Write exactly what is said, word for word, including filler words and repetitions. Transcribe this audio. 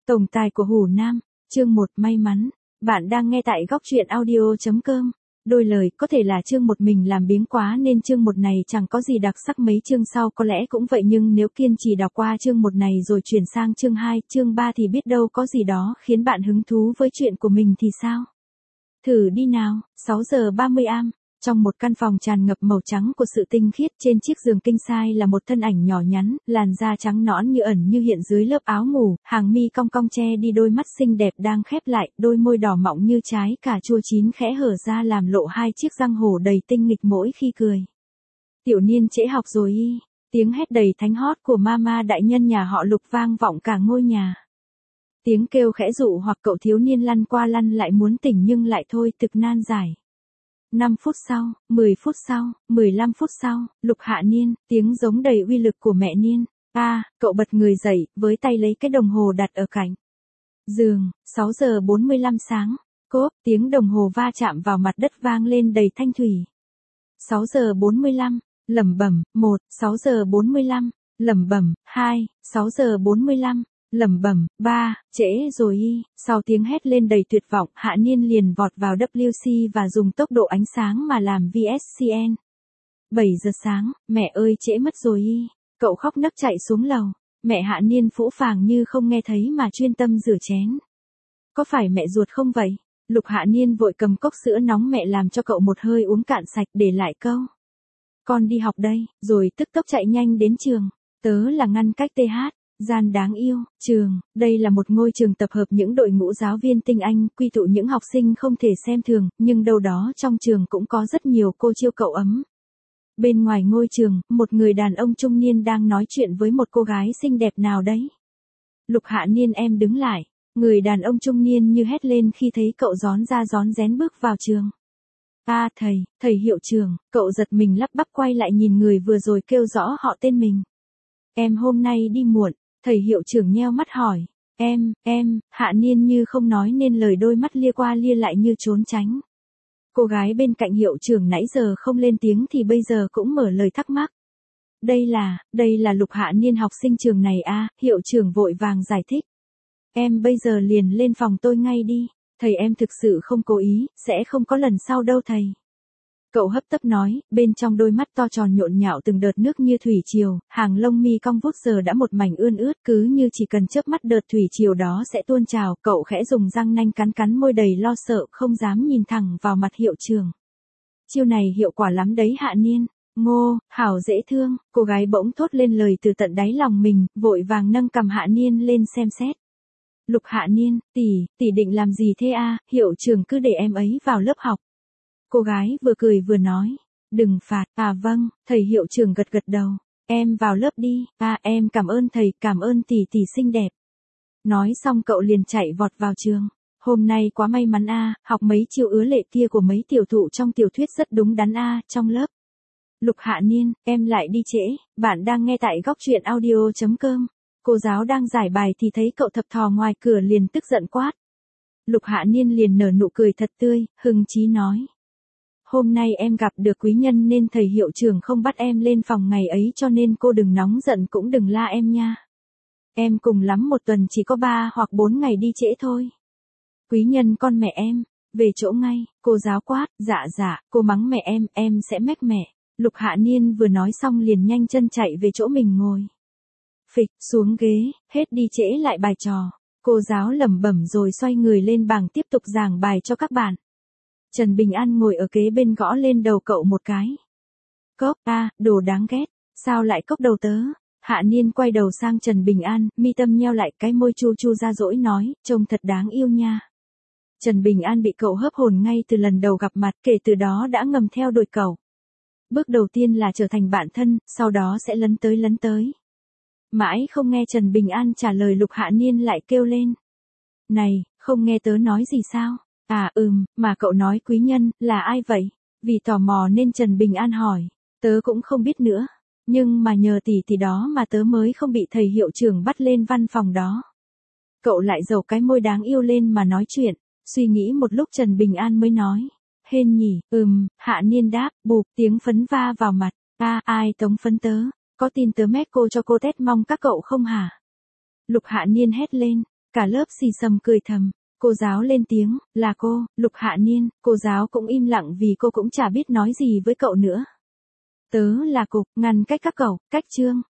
Tổng tài của Hồ Nam, chương một may mắn. Bạn đang nghe tại góc truyện audio chấm com. Đôi lời, có thể là chương một mình làm biếng quá nên chương một này chẳng có gì đặc sắc, mấy chương sau có lẽ cũng vậy, nhưng nếu kiên trì đọc qua chương một này rồi chuyển sang chương hai, chương ba thì biết đâu có gì đó khiến bạn hứng thú với chuyện của mình thì sao? Thử đi nào. Sáu giờ ba mươi am. Trong một căn phòng tràn ngập màu trắng của sự tinh khiết, trên chiếc giường king size là một thân ảnh nhỏ nhắn, làn da trắng nõn như ẩn như hiện dưới lớp áo ngủ, hàng mi cong cong che đi đôi mắt xinh đẹp đang khép lại, đôi môi đỏ mọng như trái cà chua chín khẽ hở ra làm lộ hai chiếc răng hổ đầy tinh nghịch mỗi khi cười. Tiểu Niên trễ học rồi y. Tiếng hét đầy thánh hót của mama đại nhân nhà họ Lục vang vọng cả ngôi nhà. Tiếng kêu khẽ dụ hoặc cậu thiếu niên lăn qua lăn lại muốn tỉnh nhưng lại thôi thực nan giải. năm phút sau, mười phút sau, mười lăm phút sau, Lục Hạ Niên, tiếng giống đầy uy lực của mẹ Niên. A, à, cậu bật người dậy, với tay lấy cái đồng hồ đặt ở cạnh giường. Sáu giờ bốn mươi lăm sáng. Cốp, tiếng đồng hồ va chạm vào mặt đất vang lên đầy thanh thủy. Sáu giờ bốn mươi lăm, lẩm bẩm, một, sáu giờ bốn mươi lăm, lẩm bẩm, hai, sáu giờ bốn mươi lăm. Lẩm bẩm, ba, trễ rồi y. Sau tiếng hét lên đầy tuyệt vọng, Hạ Niên liền vọt vào W C và dùng tốc độ ánh sáng mà làm vê ét xê en. bảy giờ sáng, mẹ ơi trễ mất rồi y. Cậu khóc nấc chạy xuống lầu. Mẹ Hạ Niên phũ phàng như không nghe thấy mà chuyên tâm rửa chén. Có phải mẹ ruột không vậy? Lục Hạ Niên vội cầm cốc sữa nóng mẹ làm cho cậu một hơi uống cạn sạch, để lại câu: con đi học đây, rồi tức tốc chạy nhanh đến trường. Tớ là ngăn cách tê hát. Gian đáng yêu. Trường, đây là một ngôi trường tập hợp những đội ngũ giáo viên tinh anh, quy tụ những học sinh không thể xem thường, nhưng đâu đó trong trường cũng có rất nhiều cô chiêu cậu ấm. Bên ngoài ngôi trường, một người đàn ông trung niên đang nói chuyện với một cô gái xinh đẹp nào đấy. Lục Hạ Niên em đứng lại. Người đàn ông trung niên như hét lên khi thấy cậu rón ra rón rén bước vào trường. A à, thầy, thầy hiệu trưởng. Cậu giật mình lắp bắp quay lại nhìn người vừa rồi kêu rõ họ tên mình. Em hôm nay đi muộn. Thầy hiệu trưởng nheo mắt hỏi. Em, em, Hạ Niên như không nói nên lời, đôi mắt lia qua lia lại như trốn tránh. Cô gái bên cạnh hiệu trưởng nãy giờ không lên tiếng thì bây giờ cũng mở lời thắc mắc. Đây là, đây là Lục Hạ Niên học sinh trường này à, hiệu trưởng vội vàng giải thích. Em bây giờ liền lên phòng tôi ngay đi. Thầy em thực sự không cố ý, sẽ không có lần sau đâu thầy. Cậu hấp tấp nói, bên trong đôi mắt to tròn nhộn nhạo từng đợt nước như thủy triều, hàng lông mi cong vút giờ đã một mảnh ươn ướt, cứ như chỉ cần chớp mắt đợt thủy triều đó sẽ tuôn trào. Cậu khẽ dùng răng nanh cắn cắn môi đầy lo sợ, không dám nhìn thẳng vào mặt hiệu trưởng. Chiêu này hiệu quả lắm đấy Hạ Niên. Ngô, hảo dễ thương. Cô gái bỗng thốt lên lời từ tận đáy lòng mình, vội vàng nâng cằm Hạ Niên lên xem xét. Lục Hạ Niên, tỷ, tỷ định làm gì thế a? À? Hiệu trưởng cứ để em ấy vào lớp học. Cô gái vừa cười vừa nói. Đừng phạt. À vâng, thầy hiệu trưởng gật gật đầu. Em vào lớp đi. À em cảm ơn thầy, cảm ơn tỷ tỷ xinh đẹp. Nói xong cậu liền chạy vọt vào trường. Hôm nay quá may mắn a, à, học mấy chiêu ứa lệ kia của mấy tiểu thụ trong tiểu thuyết rất đúng đắn a, à, trong lớp. Lục Hạ Niên, em lại đi trễ. Bạn đang nghe tại góc truyện audio chấm com. Cô giáo đang giải bài thì thấy cậu thập thò ngoài cửa liền tức giận quát. Lục Hạ Niên liền nở nụ cười thật tươi, hưng chí nói. Hôm nay em gặp được quý nhân nên thầy hiệu trưởng không bắt em lên phòng ngày ấy, cho nên cô đừng nóng giận cũng đừng la em nha. Em cùng lắm một tuần chỉ có ba hoặc bốn ngày đi trễ thôi. Quý nhân con mẹ em, về chỗ ngay. Cô giáo quát. Dạ dạ, cô mắng mẹ em, em sẽ mách mẹ. Lục Hạ Niên vừa nói xong liền nhanh chân chạy về chỗ mình ngồi. Phịch, xuống ghế, hết đi trễ lại bài trò. Cô giáo lẩm bẩm rồi xoay người lên bảng tiếp tục giảng bài cho các bạn. Trần Bình An ngồi ở kế bên gõ lên đầu cậu một cái. Cốc, a, à, đồ đáng ghét, sao lại cốc đầu tớ? Hạ Niên quay đầu sang Trần Bình An, mi tâm nheo lại, cái môi chu chu ra dỗi nói, trông thật đáng yêu nha. Trần Bình An bị cậu hớp hồn ngay từ lần đầu gặp mặt, kể từ đó đã ngầm theo đuổi cậu. Bước đầu tiên là trở thành bạn thân, sau đó sẽ lấn tới lấn tới. Mãi không nghe Trần Bình An trả lời, Lục Hạ Niên lại kêu lên. Này, không nghe tớ nói gì sao? À ừm, mà cậu nói quý nhân, là ai vậy? Vì tò mò nên Trần Bình An hỏi. Tớ cũng không biết nữa. Nhưng mà nhờ tỷ tỷ đó mà tớ mới không bị thầy hiệu trưởng bắt lên văn phòng đó. Cậu lại giầu cái môi đáng yêu lên mà nói chuyện. Suy nghĩ một lúc Trần Bình An mới nói. Hên nhỉ, ừm, Hạ Niên đáp, bụp, tiếng phấn va vào mặt. À, ai tống phấn tớ? Có tin tớ mét cô cho cô tét mong các cậu không hả? Lục Hạ Niên hét lên. Cả lớp xì xầm cười thầm. Cô giáo lên tiếng, là cô, Lục Hạ Niên, cô giáo cũng im lặng vì cô cũng chả biết nói gì với cậu nữa. Tớ là Cục, ngăn cách các cậu, cách Trương.